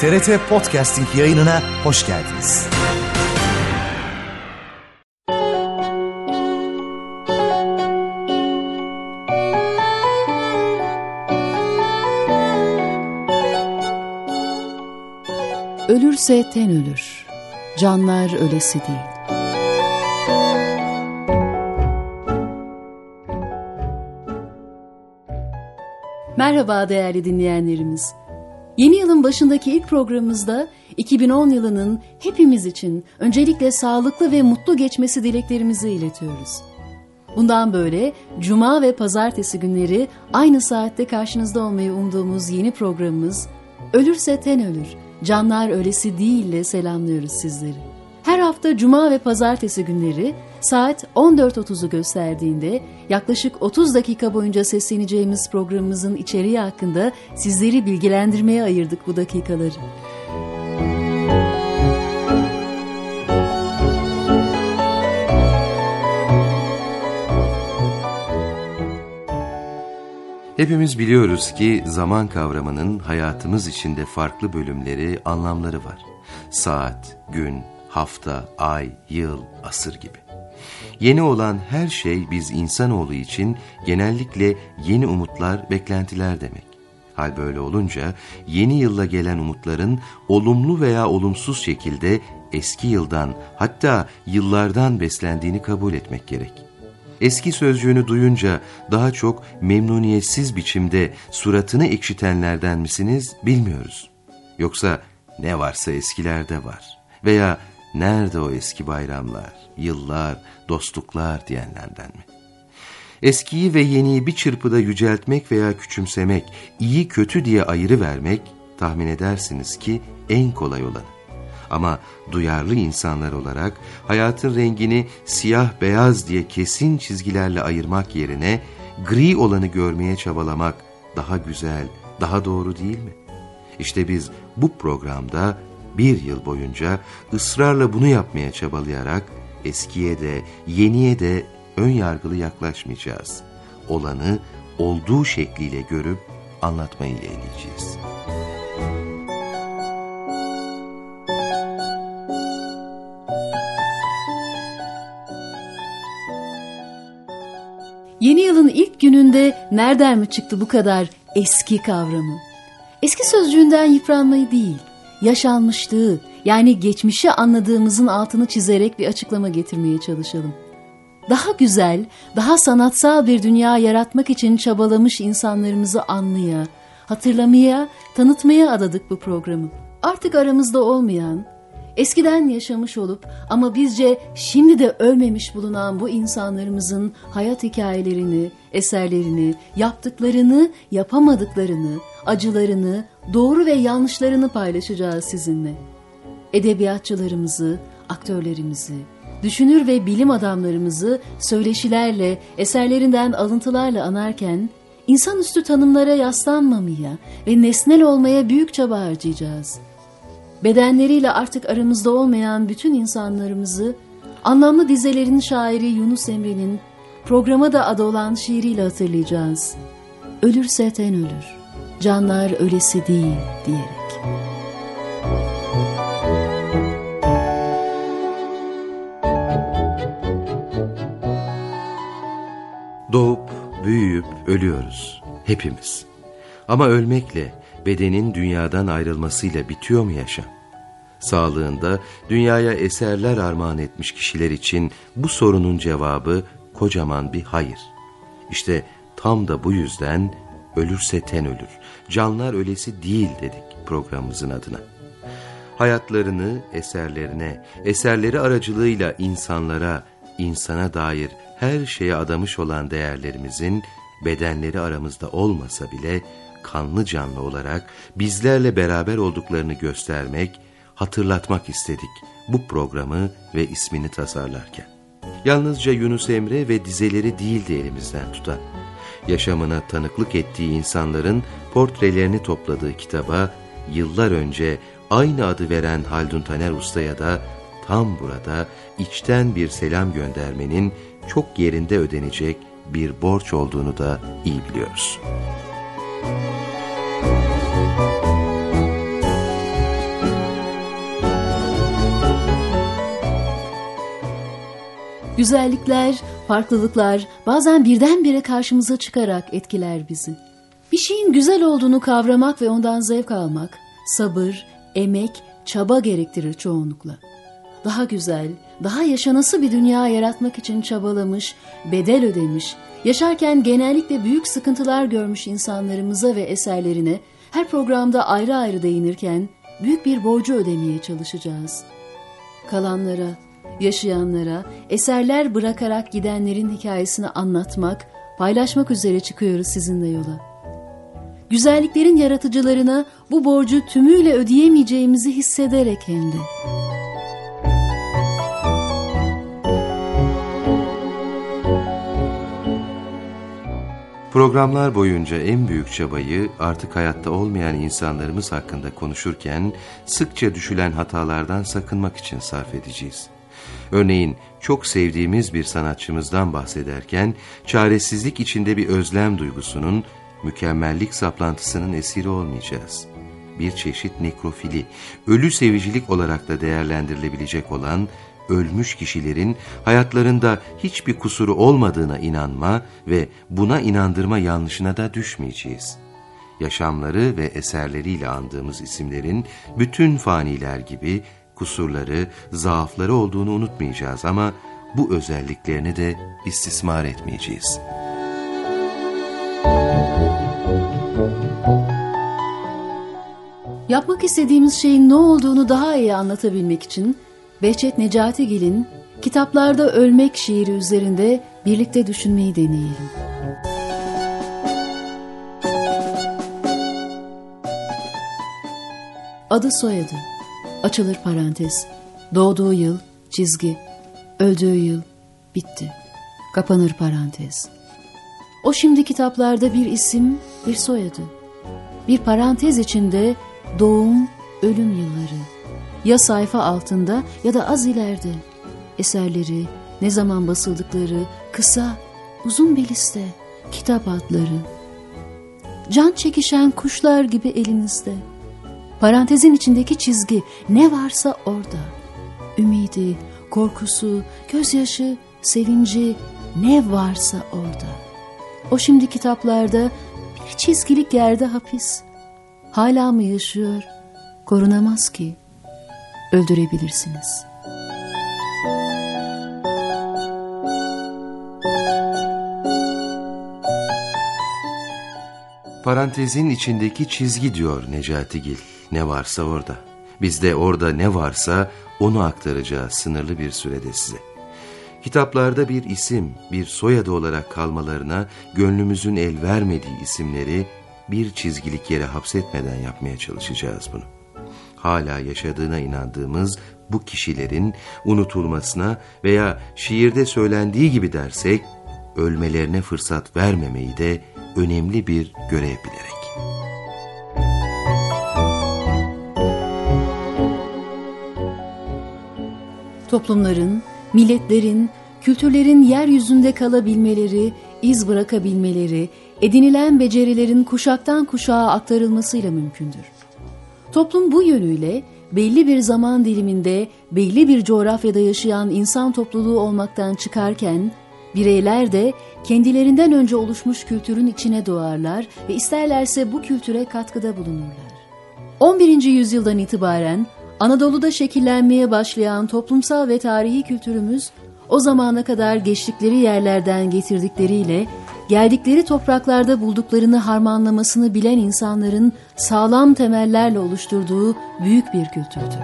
TRT Podcasting yayınına hoş geldiniz. Ölürse ten ölür, canlar ölesi değil. Merhaba değerli dinleyenlerimiz. Yeni yılın başındaki ilk programımızda 2010 yılının hepimiz için öncelikle sağlıklı ve mutlu geçmesi dileklerimizi iletiyoruz. Bundan böyle Cuma ve Pazartesi günleri aynı saatte karşınızda olmayı umduğumuz yeni programımız Ölürse Ten Ölür, Canlar Ölesi Değil'le selamlıyoruz sizleri. Her hafta Cuma ve Pazartesi günleri saat 14.30'u gösterdiğinde yaklaşık 30 dakika boyunca sesleneceğimiz programımızın içeriği hakkında sizleri bilgilendirmeye ayırdık bu dakikaları. Hepimiz biliyoruz ki zaman kavramının hayatımız içinde farklı bölümleri, anlamları var. Saat, gün, hafta, ay, yıl, asır gibi. Yeni olan her şey biz insanoğlu için genellikle yeni umutlar, beklentiler demek. Hal böyle olunca yeni yılla gelen umutların olumlu veya olumsuz şekilde eski yıldan, hatta yıllardan beslendiğini kabul etmek gerek. Eski sözcüğünü duyunca daha çok memnuniyetsiz biçimde suratını ekşitenlerden misiniz bilmiyoruz. Yoksa ne varsa eskilerde var veya nerede o eski bayramlar, yıllar, dostluklar diyenlerden mi? Eskiyi ve yeniyi bir çırpıda yüceltmek veya küçümsemek, iyi kötü diye ayrı vermek tahmin edersiniz ki en kolay olanı. Ama duyarlı insanlar olarak hayatın rengini siyah beyaz diye kesin çizgilerle ayırmak yerine gri olanı görmeye çabalamak daha güzel, daha doğru değil mi? İşte biz bu programda bir yıl boyunca ısrarla bunu yapmaya çabalayarak eskiye de yeniye de ön yargılı yaklaşmayacağız. Olanı olduğu şekliyle görüp anlatmayı yeğleyeceğiz. Yeni yılın ilk gününde nereden mi çıktı bu kadar eski kavramı? Eski sözcüğünden yıpranmayı değil, yaşanmışlığı, yani geçmişi anladığımızın altını çizerek bir açıklama getirmeye çalışalım. Daha güzel, daha sanatsal bir dünya yaratmak için çabalamış insanlarımızı anmaya, hatırlamaya, tanıtmaya adadık bu programı. Artık aramızda olmayan, eskiden yaşamış olup ama bizce şimdi de ölmemiş bulunan bu insanlarımızın hayat hikayelerini, eserlerini, yaptıklarını, yapamadıklarını, acılarını, doğru ve yanlışlarını paylaşacağız sizinle. Edebiyatçılarımızı, aktörlerimizi, düşünür ve bilim adamlarımızı söyleşilerle, eserlerinden alıntılarla anarken, insanüstü tanımlara yaslanmamaya ve nesnel olmaya büyük çaba harcayacağız. Bedenleriyle artık aramızda olmayan bütün insanlarımızı, anlamlı dizelerin şairi Yunus Emre'nin programa da adı olan şiiriyle hatırlayacağız. Ölürse ten ölür, canlar ölesi değil diyerek. Doğup, büyüyüp ölüyoruz hepimiz. Ama ölmekle, bedenin dünyadan ayrılmasıyla bitiyor mu yaşam? Sağlığında dünyaya eserler armağan etmiş kişiler için bu sorunun cevabı kocaman bir hayır. İşte tam da bu yüzden ölürse ten ölür, canlar ölesi değil dedik programımızın adına. Hayatlarını eserlerine, eserleri aracılığıyla insanlara, insana dair her şeye adamış olan değerlerimizin bedenleri aramızda olmasa bile kanlı canlı olarak bizlerle beraber olduklarını göstermek, hatırlatmak istedik bu programı ve ismini tasarlarken. Yalnızca Yunus Emre ve dizeleri değildi elimizden tutan. Yaşamına tanıklık ettiği insanların portrelerini topladığı kitaba yıllar önce aynı adı veren Haldun Taner Usta'ya da tam burada içten bir selam göndermenin çok yerinde ödenecek bir borç olduğunu da iyi biliyoruz. Güzellikler, farklılıklar bazen birdenbire karşımıza çıkarak etkiler bizi. Bir şeyin güzel olduğunu kavramak ve ondan zevk almak, sabır, emek, çaba gerektirir çoğunlukla. Daha güzel, daha yaşanası bir dünya yaratmak için çabalamış, bedel ödemiş, yaşarken genellikle büyük sıkıntılar görmüş insanlarımıza ve eserlerine her programda ayrı ayrı değinirken büyük bir borcu ödemeye çalışacağız. Kalanlara, yaşayanlara, eserler bırakarak gidenlerin hikayesini anlatmak, paylaşmak üzere çıkıyoruz sizinle yola. Güzelliklerin yaratıcılarına bu borcu tümüyle ödeyemeyeceğimizi hissederek hem de. Programlar boyunca en büyük çabayı artık hayatta olmayan insanlarımız hakkında konuşurken sıkça düşülen hatalardan sakınmak için sarf edeceğiz. Örneğin çok sevdiğimiz bir sanatçımızdan bahsederken çaresizlik içinde bir özlem duygusunun, mükemmellik saplantısının esiri olmayacağız. Bir çeşit nekrofili, ölü sevicilik olarak da değerlendirilebilecek olan ölmüş kişilerin hayatlarında hiçbir kusuru olmadığına inanma ve buna inandırma yanlışına da düşmeyeceğiz. Yaşamları ve eserleriyle andığımız isimlerin bütün faniler gibi kusurları, zaafları olduğunu unutmayacağız ama bu özelliklerini de istismar etmeyeceğiz. Yapmak istediğimiz şeyin ne olduğunu daha iyi anlatabilmek için Behçet Necatigil'in Kitaplarda Ölmek şiiri üzerinde birlikte düşünmeyi deneyelim. Adı soyadı, açılır parantez, doğduğu yıl, çizgi, öldüğü yıl, bitti, kapanır parantez. O şimdi kitaplarda bir isim, bir soyadı. Bir parantez içinde doğum, ölüm yılları. Ya sayfa altında ya da az ileride. Eserleri, ne zaman basıldıkları, kısa, uzun bir liste, kitap adları. Can çekişen kuşlar gibi elinizde. Parantezin içindeki çizgi, ne varsa orada. Ümidi, korkusu, gözyaşı, sevinci, ne varsa orada. O şimdi kitaplarda bir çizgilik yerde hapis. Hala mı yaşıyor? Korunamaz ki. Öldürebilirsiniz. Parantezin içindeki çizgi diyor Necatigil, ne varsa orada. Biz de orada ne varsa onu aktaracağız sınırlı bir sürede size. Kitaplarda bir isim, bir soyadı olarak kalmalarına gönlümüzün el vermediği isimleri bir çizgilik yere hapsetmeden yapmaya çalışacağız bunu. Hala yaşadığına inandığımız bu kişilerin unutulmasına veya şiirde söylendiği gibi dersek, ölmelerine fırsat vermemeyi de önemli bir görev bilerek. Toplumların, milletlerin, kültürlerin yeryüzünde kalabilmeleri, iz bırakabilmeleri, edinilen becerilerin kuşaktan kuşağa aktarılmasıyla mümkündür. Toplum bu yönüyle belli bir zaman diliminde belli bir coğrafyada yaşayan insan topluluğu olmaktan çıkarken, bireyler de kendilerinden önce oluşmuş kültürün içine doğarlar ve isterlerse bu kültüre katkıda bulunurlar. 11. yüzyıldan itibaren Anadolu'da şekillenmeye başlayan toplumsal ve tarihi kültürümüz, o zamana kadar geçtikleri yerlerden getirdikleriyle geldikleri topraklarda bulduklarını harmanlamasını bilen insanların sağlam temellerle oluşturduğu büyük bir kültürdür.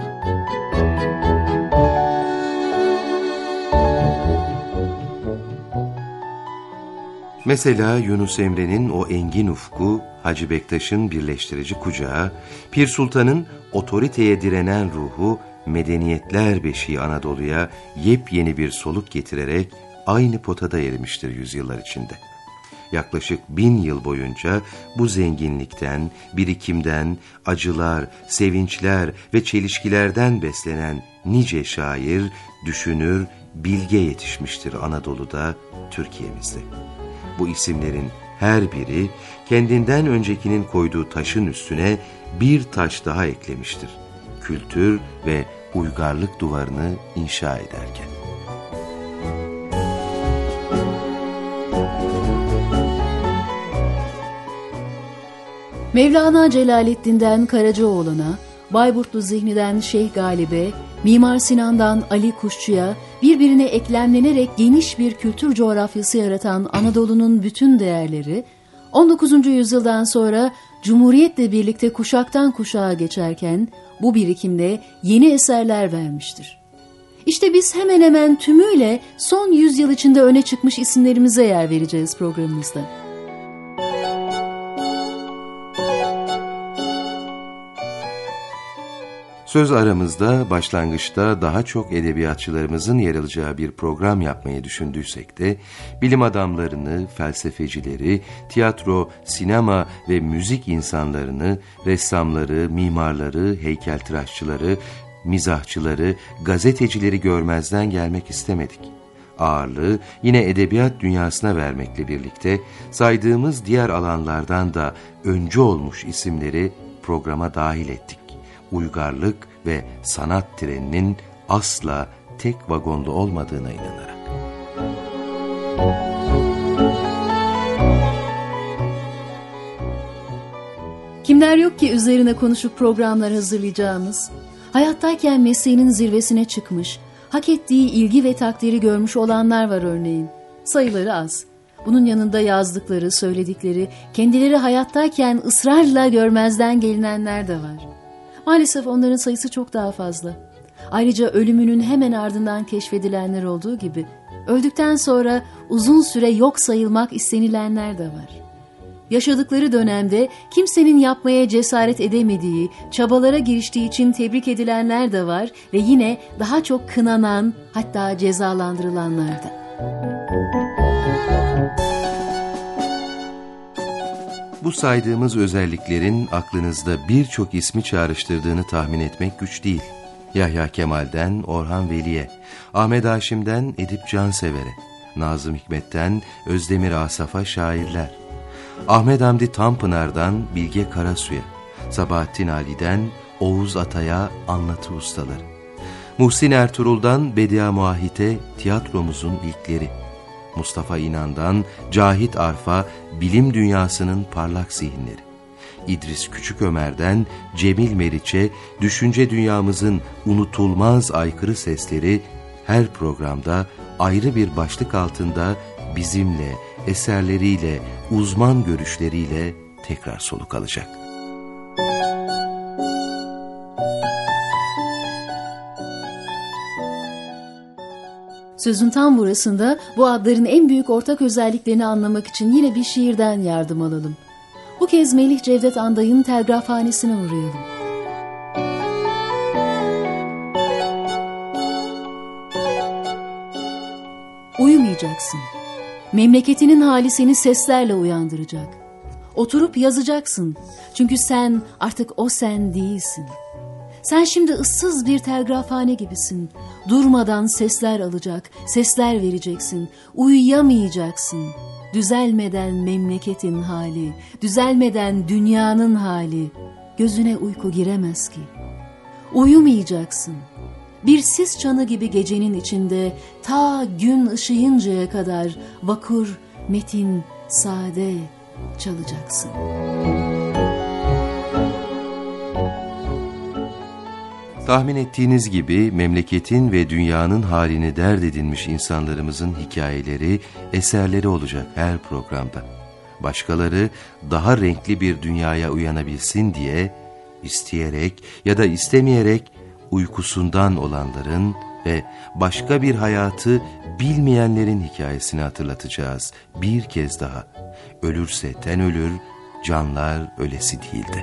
Mesela Yunus Emre'nin o engin ufku, Hacı Bektaş'ın birleştirici kucağı, Pir Sultan'ın otoriteye direnen ruhu, medeniyetler beşiği Anadolu'ya yepyeni bir soluk getirerek aynı potada erimiştir yüzyıllar içinde. Yaklaşık 1000 yıl boyunca bu zenginlikten, birikimden, acılar, sevinçler ve çelişkilerden beslenen nice şair, düşünür, bilge yetişmiştir Anadolu'da, Türkiye'mizde. Bu isimlerin her biri kendinden öncekinin koyduğu taşın üstüne bir taş daha eklemiştir. Kültür ve uygarlık duvarını inşa ederken. Mevlana Celaleddin'den Karacaoğlan'a, Bayburtlu Zihni'den Şeyh Galip'e, Mimar Sinan'dan Ali Kuşçu'ya birbirine eklemlenerek geniş bir kültür coğrafyası yaratan Anadolu'nun bütün değerleri, 19. yüzyıldan sonra Cumhuriyet'le birlikte kuşaktan kuşağa geçerken bu birikimle yeni eserler vermiştir. İşte biz hemen hemen tümüyle son 100 yıl içinde öne çıkmış isimlerimize yer vereceğiz programımızda. Söz aramızda başlangıçta daha çok edebiyatçılarımızın yer alacağı bir program yapmayı düşündüysek de bilim adamlarını, felsefecileri, tiyatro, sinema ve müzik insanlarını, ressamları, mimarları, heykeltıraşçıları, mizahçıları, gazetecileri görmezden gelmek istemedik. Ağırlığı yine edebiyat dünyasına vermekle birlikte saydığımız diğer alanlardan da öncü olmuş isimleri programa dahil ettik. Uygarlık ve sanat treninin asla tek vagonlu olmadığına inanarak. Kimler yok ki üzerine konuşup programlar hazırlayacağımız, hayattayken mesleğinin zirvesine çıkmış, hak ettiği ilgi ve takdiri görmüş olanlar var örneğin. Sayıları az. Bunun yanında yazdıkları, söyledikleri, kendileri hayattayken ısrarla görmezden gelinenler de var. Maalesef onların sayısı çok daha fazla. Ayrıca ölümünün hemen ardından keşfedilenler olduğu gibi, öldükten sonra uzun süre yok sayılmak istenilenler de var. Yaşadıkları dönemde kimsenin yapmaya cesaret edemediği, çabalara giriştiği için tebrik edilenler de var ve yine daha çok kınanan, hatta cezalandırılanlar da. Bu saydığımız özelliklerin aklınızda birçok ismi çağrıştırdığını tahmin etmek güç değil. Yahya Kemal'den Orhan Veli'ye, Ahmet Haşim'den Edip Cansever'e, Nazım Hikmet'ten Özdemir Asaf'a şairler, Ahmet Hamdi Tanpınar'dan Bilge Karasu'ya, Sabahattin Ali'den Oğuz Atay'a anlatı ustaları, Muhsin Ertuğrul'dan Bediye Muahit'e tiyatromuzun ilkleri, Mustafa İnan'dan Cahit Arf'a bilim dünyasının parlak zihinleri, İdris Küçükömer'den Cemil Meriç'e düşünce dünyamızın unutulmaz aykırı sesleri her programda ayrı bir başlık altında bizimle, eserleriyle, uzman görüşleriyle tekrar soluk alacak. Sözün tam burasında bu adların en büyük ortak özelliklerini anlamak için yine bir şiirden yardım alalım. Bu kez Melih Cevdet Anday'ın Telgrafhanesi'ne uğrayalım. Uyumayacaksın. Memleketinin hali seni seslerle uyandıracak. Oturup yazacaksın. Çünkü sen artık o sen değilsin. Sen şimdi ıssız bir telgrafhane gibisin. Durmadan sesler alacak, sesler vereceksin. Uyuyamayacaksın. Düzelmeden memleketin hali, düzelmeden dünyanın hali. Gözüne uyku giremez ki. Uyumayacaksın. Bir sis çanı gibi gecenin içinde ta gün ışıyıncaya kadar vakur, metin, sade çalacaksın. Tahmin ettiğiniz gibi memleketin ve dünyanın halini dert edinmiş insanlarımızın hikayeleri, eserleri olacak her programda. Başkaları daha renkli bir dünyaya uyanabilsin diye isteyerek ya da istemeyerek uykusundan olanların ve başka bir hayatı bilmeyenlerin hikayesini hatırlatacağız bir kez daha. Ölürse ten ölür, canlar ölesi değildi.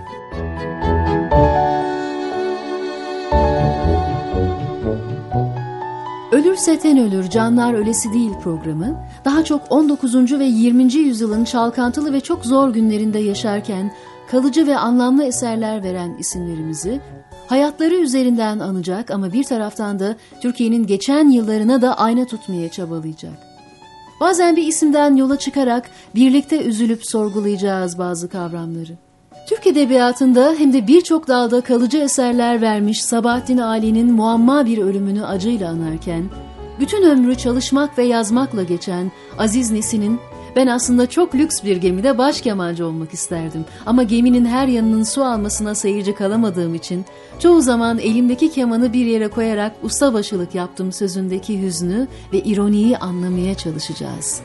Ölürse ten ölür, canlar ölesi değil programı, daha çok 19. ve 20. yüzyılın çalkantılı ve çok zor günlerinde yaşarken kalıcı ve anlamlı eserler veren isimlerimizi hayatları üzerinden anacak ama bir taraftan da Türkiye'nin geçen yıllarına da ayna tutmaya çabalayacak. Bazen bir isimden yola çıkarak birlikte üzülüp sorgulayacağız bazı kavramları. Türk edebiyatında hem de birçok dalda kalıcı eserler vermiş Sabahattin Ali'nin muamma bir ölümünü acıyla anarken, bütün ömrü çalışmak ve yazmakla geçen Aziz Nesin'in Ben aslında çok lüks bir gemide baş kemancı olmak isterdim. Ama geminin her yanının su almasına seyirci kalamadığım için çoğu zaman elimdeki kemanı bir yere koyarak ustabaşılık yaptım sözündeki hüznü ve ironiyi anlamaya çalışacağız.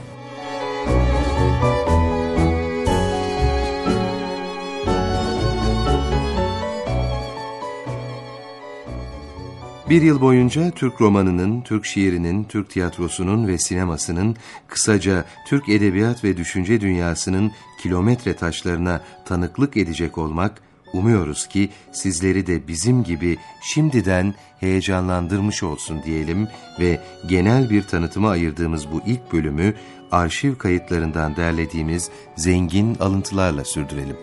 Bir yıl boyunca Türk romanının, Türk şiirinin, Türk tiyatrosunun ve sinemasının, kısaca Türk edebiyat ve düşünce dünyasının kilometre taşlarına tanıklık edecek olmak, umuyoruz ki sizleri de bizim gibi şimdiden heyecanlandırmış olsun diyelim ve genel bir tanıtıma ayırdığımız bu ilk bölümü arşiv kayıtlarından derlediğimiz zengin alıntılarla sürdürelim.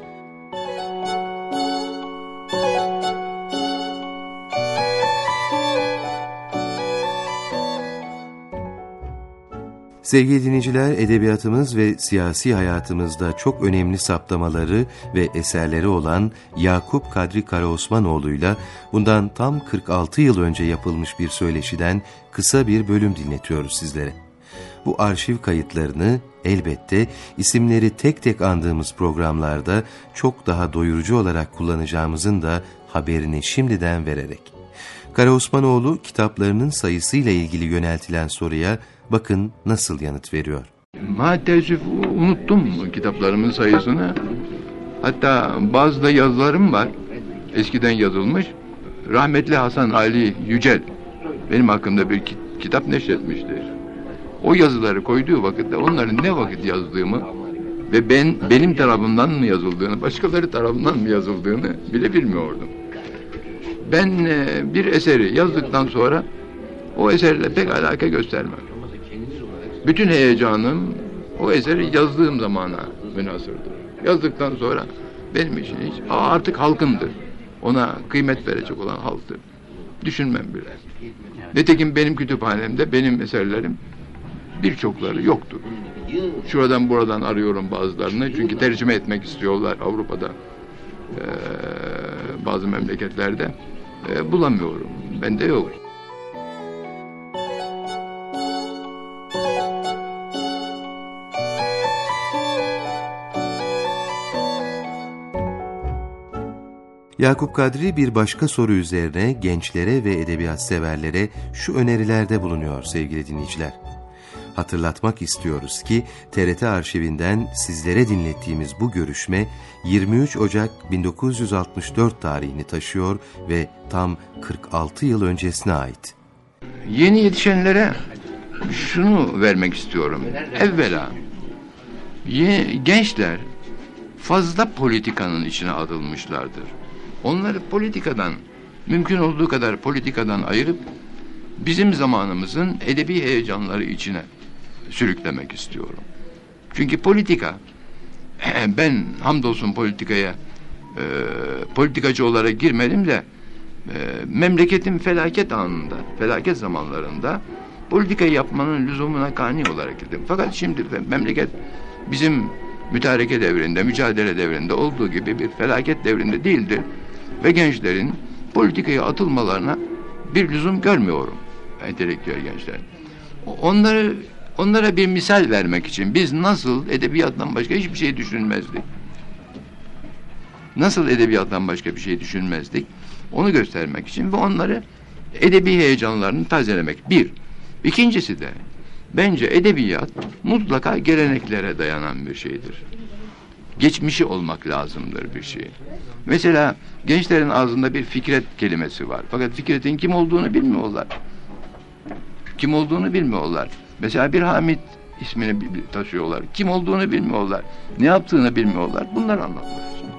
Sevgili dinleyiciler, edebiyatımız ve siyasi hayatımızda çok önemli saptamaları ve eserleri olan Yakup Kadri Karaosmanoğlu'yla bundan tam 46 yıl önce yapılmış bir söyleşiden kısa bir bölüm dinletiyoruz sizlere. Bu arşiv kayıtlarını elbette isimleri tek tek andığımız programlarda çok daha doyurucu olarak kullanacağımızın da haberini şimdiden vererek. Karaosmanoğlu kitaplarının sayısıyla ilgili yöneltilen soruya bakın nasıl yanıt veriyor. Maalesef unuttum kitaplarımın sayısını. Hatta bazı da yazılarım var. Eskiden yazılmış. Rahmetli Hasan Ali Yücel benim hakkımda bir kitap neşretmiştir. O yazıları koyduğu vakitte onların ne vakit yazdığımı ve benim tarafından mı yazıldığını, başkaları tarafından mı yazıldığını bile bilmiyordum. Ben bir eseri yazdıktan sonra o eserle pek alaka göstermem. Bütün heyecanım o eseri yazdığım zamana münhasırdır. Yazdıktan sonra benim için hiç artık halkımdır. Ona kıymet verecek olan halktır. Düşünmem bile. Nitekim benim kütüphanemde benim eserlerim birçokları yoktur. Şuradan buradan arıyorum bazılarını. Çünkü tercüme etmek istiyorlar Avrupa'da. Bazı memleketlerde. Bulamıyorum. Bende yok. Yakup Kadri bir başka soru üzerine gençlere ve edebiyat severlere şu önerilerde bulunuyor sevgili dinleyiciler. Hatırlatmak istiyoruz ki TRT arşivinden sizlere dinlettiğimiz bu görüşme 23 Ocak 1964 tarihini taşıyor ve tam 46 yıl öncesine ait. Yeni yetişenlere şunu vermek istiyorum. Evvela gençler fazla politikanın içine atılmışlardır. Onları politikadan, mümkün olduğu kadar politikadan ayırıp bizim zamanımızın edebi heyecanları içine sürüklemek istiyorum. Çünkü politika, ben hamdolsun politikaya politikacı olarak girmedim de memleketin felaket anında, felaket zamanlarında politikayı yapmanın lüzumuna kani olarak girdim. Fakat şimdi memleket bizim mütareke devrinde, mücadele devrinde olduğu gibi bir felaket devrinde değildir. Ve gençlerin politikaya atılmalarına bir lüzum görmüyorum. Entelektüel gençler. Onlara bir misal vermek için biz nasıl edebiyattan başka hiçbir şey düşünmezdik. Nasıl edebiyattan başka bir şey düşünmezdik. Onu göstermek için ve onları edebi heyecanlarını tazelemek. Bir. İkincisi de bence edebiyat mutlaka geleneklere dayanan bir şeydir. Geçmişi olmak lazımdır bir şey. Mesela gençlerin ağzında bir Fikret kelimesi var. Fakat Fikret'in kim olduğunu bilmiyorlar. Kim olduğunu bilmiyorlar. Mesela bir Hamit ismini taşıyorlar. Kim olduğunu bilmiyorlar. Ne yaptığını bilmiyorlar. Bunları anlatmak için.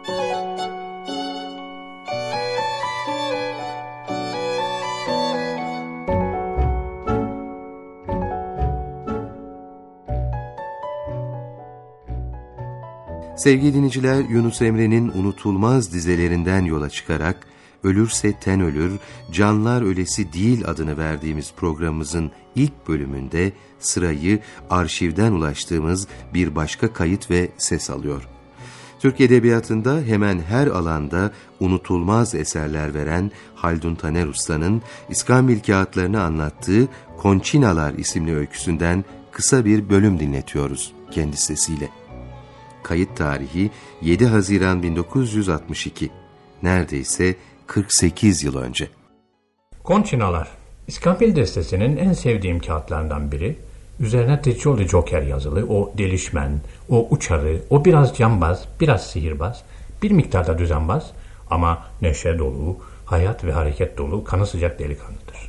Sevgili dinleyiciler, Yunus Emre'nin unutulmaz dizelerinden yola çıkarak Ölürse Ten Ölür, Canlar Ölesi Değil adını verdiğimiz programımızın ilk bölümünde sırayı arşivden ulaştığımız bir başka kayıt ve ses alıyor. Türk Edebiyatı'nda hemen her alanda unutulmaz eserler veren Haldun Taner Usta'nın İskambil Kağıtlarını anlattığı Konçinalar isimli öyküsünden kısa bir bölüm dinletiyoruz. kendi sesiyle. Kayıt tarihi 7 Haziran 1962. Neredeyse 48 yıl önce. Konçinalar, İskambil Destesi'nin en sevdiğim kağıtlarından biri. Üzerine The Jolly Joker yazılı, o delişmen, o uçarı, o biraz cambaz, biraz sihirbaz, bir miktarda düzenbaz ama neşe dolu, hayat ve hareket dolu, kanı sıcak delikanlıdır.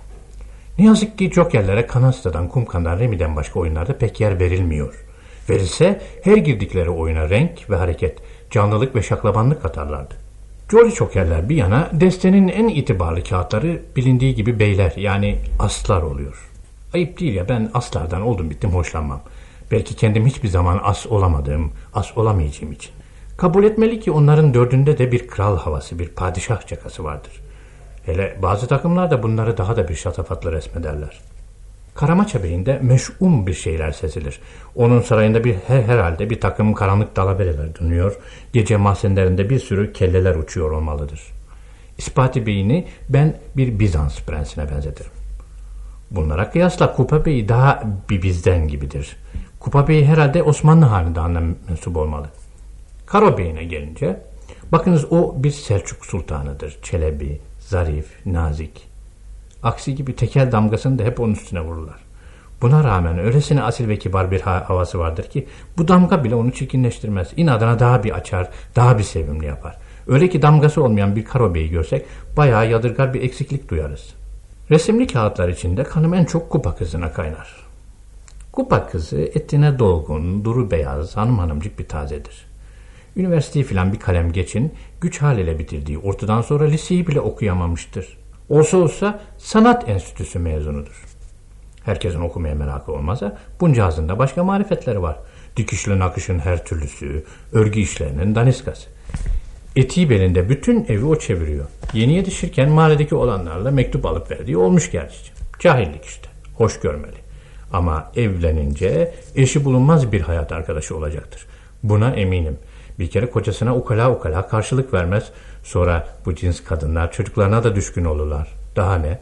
Ne yazık ki Joker'lere Kanasta'dan, Kumkan'dan, Remy'den başka oyunlarda pek yer verilmiyor. Verilse her girdikleri oyuna renk ve hareket, canlılık ve şaklabanlık katarlardı. Jolly Joker'ler bir yana, destenin en itibarlı kağıtları bilindiği gibi beyler, yani aslar oluyor. Ayıp değil ya, ben aslardan oldum bittim hoşlanmam. Belki kendim hiçbir zaman as olamadığım, as olamayacağım için. Kabul etmeli ki onların dördünde de bir kral havası, bir padişah çakası vardır. Hele bazı takımlar da bunları daha da bir şatafatlı resmederler. Karamaça Bey'inde meş'um bir şeyler sezilir. Onun sarayında herhalde bir takım karanlık dalavereler dönüyor, gece mahzenlerinde bir sürü kelleler uçuyor olmalıdır. İspati Bey'ini ben bir Bizans prensine benzetirim. Bunlara kıyasla Kupa Bey daha bir bizden gibidir. Kupa Bey herhalde Osmanlı hanedanına mensup olmalı. Karo Bey'ine gelince, bakınız o bir Selçuk sultanıdır. Çelebi, zarif, nazik. Aksi gibi tekel damgasını da hep onun üstüne vururlar. Buna rağmen öylesine asil ve kibar bir havası vardır ki bu damga bile onu çirkinleştirmez. İnadına daha bir açar, daha bir sevimli yapar. Öyle ki damgası olmayan bir Karo Bey'i görsek bayağı yadırgar bir eksiklik duyarız. Resimli kağıtlar içinde kanım en çok Kupa Kızı'na kaynar. Kupa Kızı etine dolgun, duru beyaz, hanımcık bir tazedir. Üniversiteyi filan bir kalem geçin, güç haliyle bitirdiği ortadan sonra liseyi bile okuyamamıştır. Olsa sanat enstitüsü mezunudur. Herkesin okumaya merakı olmazsa buncağızında başka marifetleri var. Dikişli nakışın her türlüsü, örgü işlerinin daniskası. Etiği belinde bütün evi o çeviriyor. Yeni yetişirken mahalledeki olanlarla mektup alıp verdiği olmuş gerçi. Cahillik işte, hoş görmeli. Ama evlenince eşi bulunmaz bir hayat arkadaşı olacaktır. Buna eminim. Bir kere kocasına ukala karşılık vermez. Sonra bu cins kadınlar çocuklarına da düşkün olurlar. Daha ne?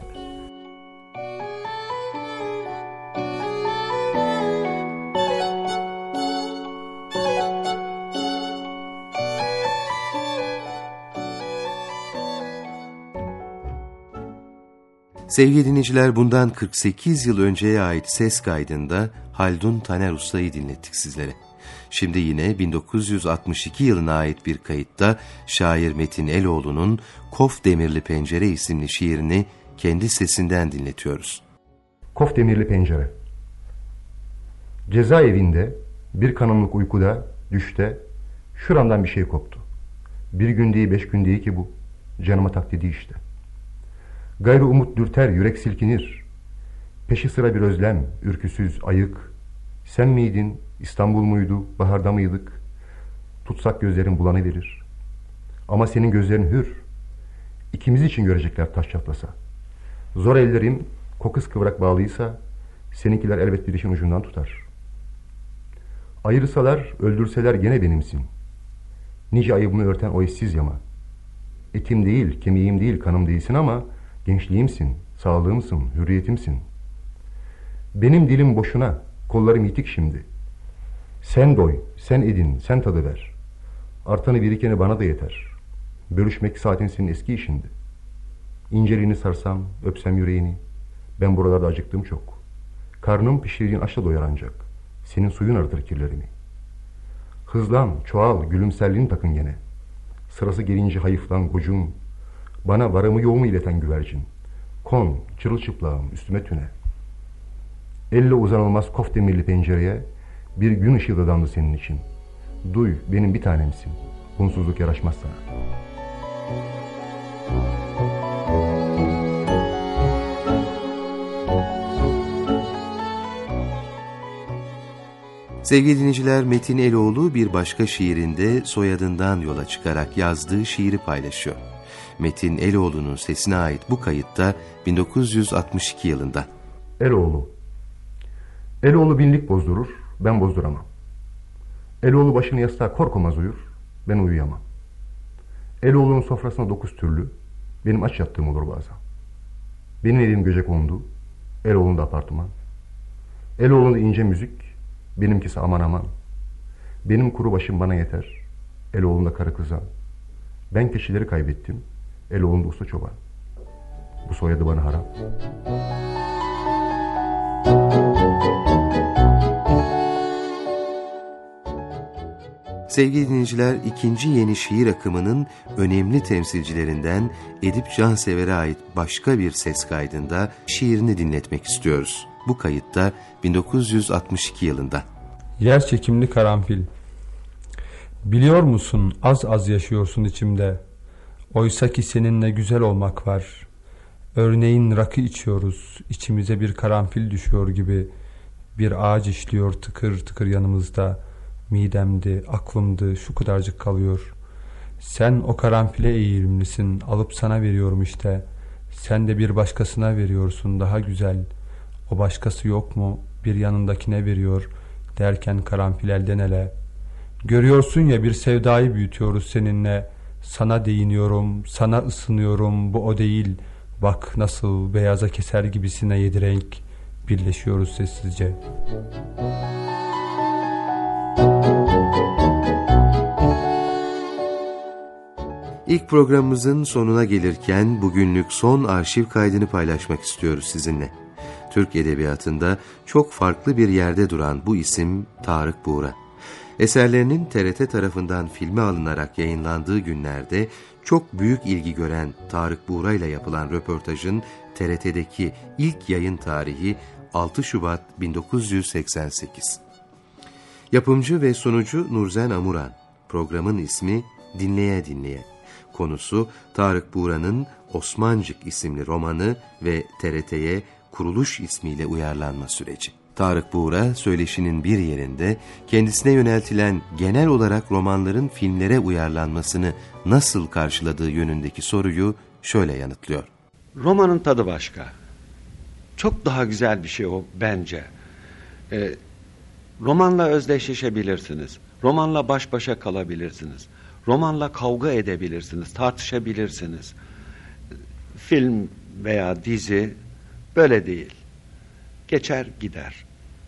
Sevgili dinleyiciler, bundan 48 yıl önceye ait ses kaydında Haldun Taner Usta'yı dinlettik sizlere. Şimdi yine 1962 yılına ait bir kayıtta şair Metin Eloğlu'nun Kof Demirli Pencere isimli şiirini kendi sesinden dinletiyoruz. Kof Demirli Pencere. Cezaevinde bir kanımlık uykuda, düşte şuramdan bir şey koptu. Bir gün değil 5 gün değil ki bu, canıma taklidi işte. Gayrı umut dürter, yürek silkinir. Peşi sıra bir özlem, ürküsüz, ayık. Sen miydin, İstanbul muydu, baharda mıydık? Tutsak gözlerin bulanıverir. Ama senin gözlerin hür. İkimiz için görecekler taş çatlasa. Zor ellerim kokuz kıvrak bağlıysa, seninkiler elbet bir işin ucundan tutar. Ayırsalar, öldürseler gene benimsin. Nice ayıbımı örten o işsiz yama. Etim değil, kemiğim değil, kanım değilsin ama gençliğimsin, sağlığımsın, hürriyetimsin. Benim dilim boşuna, kollarım yitik şimdi. Sen doy, sen edin, sen tadı ver. Artanı birikeni bana da yeter. Bölüşmek saatin senin eski işindi. İnceliğini sarsam, öpsem yüreğini. Ben buralarda acıktım çok. Karnım pişirdiğin aşla doyar ancak. Senin suyun arıtır kirlerimi. Hızlan, çoğal, gülümserliğini takın gene. Sırası gelince hayıflan gocun. Bana varımı yoğumu ileten güvercin. Kon, çırılçıplağım, üstüme tüne. Elle uzanılmaz Kof Demirli pencereye bir gün ışığı dadandı senin için. Duy, benim bir tanemsin. Bunsuzluk yaraşmaz sana. Sevgili dinleyiciler, Metin Eloğlu bir başka şiirinde soyadından yola çıkarak yazdığı şiiri paylaşıyor. Metin Eloğlu'nun sesine ait bu kayıtta 1962 yılında. Eloğlu. Eloğlu binlik bozdurur, ben bozduramam. Eloğlu başını yastığa korkmaz uyur, ben uyuyamam. Eloğlu'nun sofrasına 9 türlü, benim aç yattığım olur bazen. Benim evim gecekondu, Eloğlu'nda apartman. Eloğlu'nda ince müzik, Benimkisi aman aman. Benim kuru başım bana yeter. Eloğlu'nda karı kıza. Ben kişileri kaybettim. Eloğlu'nda usta çoban. Bu soyadı bana haram. Sevgili dinleyiciler, ikinci yeni şiir akımının önemli temsilcilerinden Edip Cansever'e ait başka bir ses kaydında şiirini dinletmek istiyoruz. Bu kayıtta 1962 yılında. Yer çekimli karanfil. Biliyor musun, az az yaşıyorsun içimde. Oysa ki seninle güzel olmak var. Örneğin rakı içiyoruz, içimize bir karanfil düşüyor gibi. Bir ağaç işliyor tıkır tıkır yanımızda. Midemdi, aklımdı, şu kadarcık kalıyor. Sen o karanfile eğilimlisin, alıp sana veriyorum işte. Sen de bir başkasına veriyorsun, daha güzel. O başkası yok mu, bir yanındakine veriyor derken karanfil elden ele. Görüyorsun ya, bir sevdayı büyütüyoruz seninle. Sana değiniyorum, sana ısınıyorum, bu o değil. Bak nasıl beyaza keser gibisine 7 renk. Birleşiyoruz sessizce. İlk programımızın sonuna gelirken bugünlük son arşiv kaydını paylaşmak istiyoruz sizinle. Türk edebiyatında çok farklı bir yerde duran bu isim Tarık Buğra. Eserlerinin TRT tarafından filme alınarak yayınlandığı günlerde çok büyük ilgi gören Tarık Buğra ile yapılan röportajın TRT'deki ilk yayın tarihi 6 Şubat 1988. Yapımcı ve sunucu Nurzen Amuran. Programın ismi Dinleye Dinleye. Konusu Tarık Buğra'nın Osmancık isimli romanı ve TRT'ye Kuruluş ismiyle uyarlanma süreci. Tarık Buğra söyleşinin bir yerinde kendisine yöneltilen genel olarak romanların filmlere uyarlanmasını nasıl karşıladığı yönündeki soruyu şöyle yanıtlıyor. Romanın tadı başka. Çok daha güzel bir şey o bence. Romanla özdeşleşebilirsiniz. Romanla baş başa kalabilirsiniz. Romanla kavga edebilirsiniz, tartışabilirsiniz. Film veya dizi böyle değil. Geçer gider.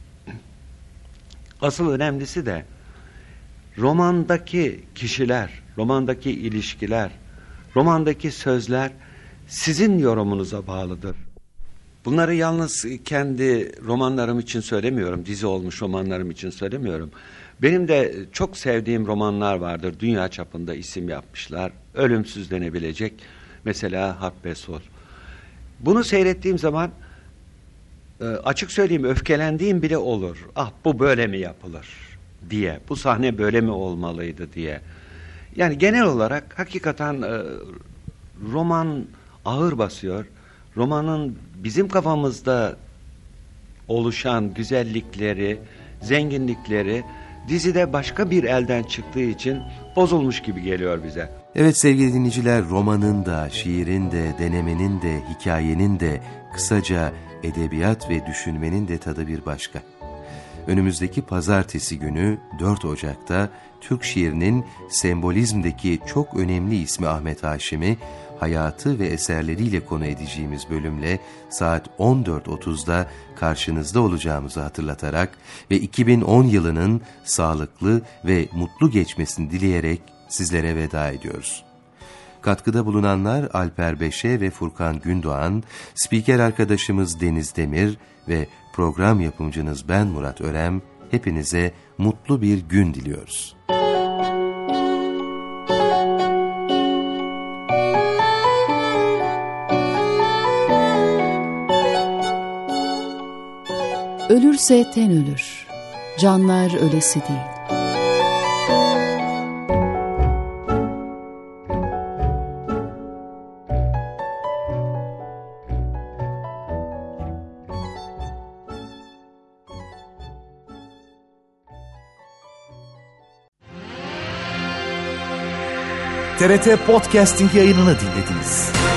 Asıl önemlisi de romandaki kişiler, romandaki ilişkiler, romandaki sözler sizin yorumunuza bağlıdır. Bunları yalnız kendi romanlarım için söylemiyorum, dizi olmuş romanlarım için söylemiyorum. Benim de çok sevdiğim romanlar vardır, dünya çapında isim yapmışlar, ölümsüz denebilecek. Mesela Harp ve Sol. Bunu seyrettiğim zaman açık söyleyeyim öfkelendiğim bile olur. Ah, bu böyle mi yapılır diye, bu sahne böyle mi olmalıydı diye. Yani genel olarak hakikaten roman ağır basıyor. Romanın bizim kafamızda oluşan güzellikleri, zenginlikleri dizide başka bir elden çıktığı için bozulmuş gibi geliyor bize. Evet sevgili dinleyiciler, romanın da, şiirin de, denemenin de, hikayenin de, kısaca edebiyat ve düşünmenin de tadı bir başka. Önümüzdeki pazartesi günü 4 Ocak'ta Türk şiirinin sembolizmdeki çok önemli ismi Ahmet Haşim'i hayatı ve eserleriyle konu edeceğimiz bölümle saat 14.30'da karşınızda olacağımızı hatırlatarak ve 2010 yılının sağlıklı ve mutlu geçmesini dileyerek sizlere veda ediyoruz. Katkıda bulunanlar Alper Beşe ve Furkan Gündoğan, spiker arkadaşımız Deniz Demir ve program yapımcınız ben Murat Örem, hepinize mutlu bir gün diliyoruz. Ölürse ten ölür, canlar ölesi değil. TRT Podcasting yayınını dinlediniz.